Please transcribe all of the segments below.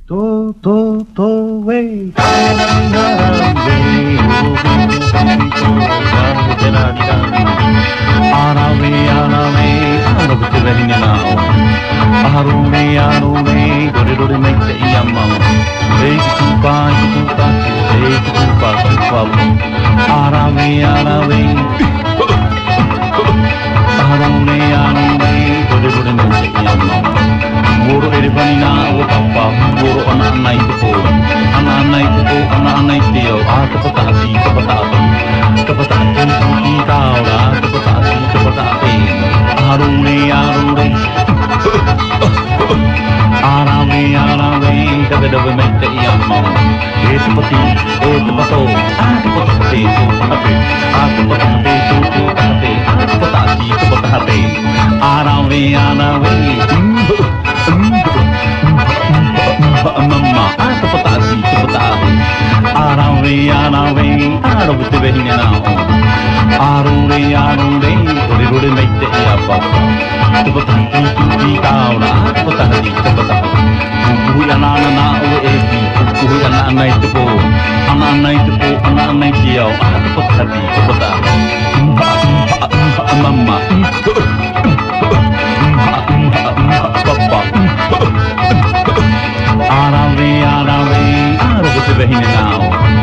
way. Muro everybody now, papa, muro anak-anak itu po, anak-anak itu yo, kapatasi, kapatasi, ikaw lah, kapatasi, arune, dabe mente iyang mau, itu pato, kapatasi, arune, Mama, aku petasi, arawe, araw betul now. Arawe, ore mete ya papa. Petasi, kau na, petasi. Buku anak-anak na eti, buku anak-anak itu po, anak-anak dia, aku petasi. Mama, papa. Arawe, betul now.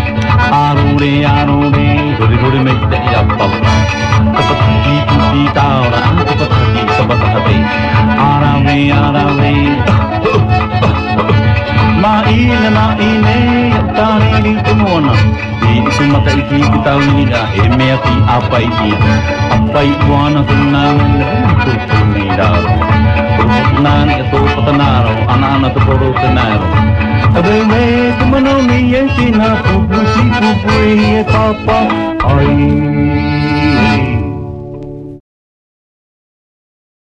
Arure, ore mete ya papa. Petasi, kau na, petasi. Arawe. Maine, tani ni tumona. Itu mata iki kita ini dah. Eme aki apa iwana tunang itu ni dah. Nan itu petanaro, anak-anak tu baru tenaro. Abe tu mano ni yang sina pupu si papa. Ai.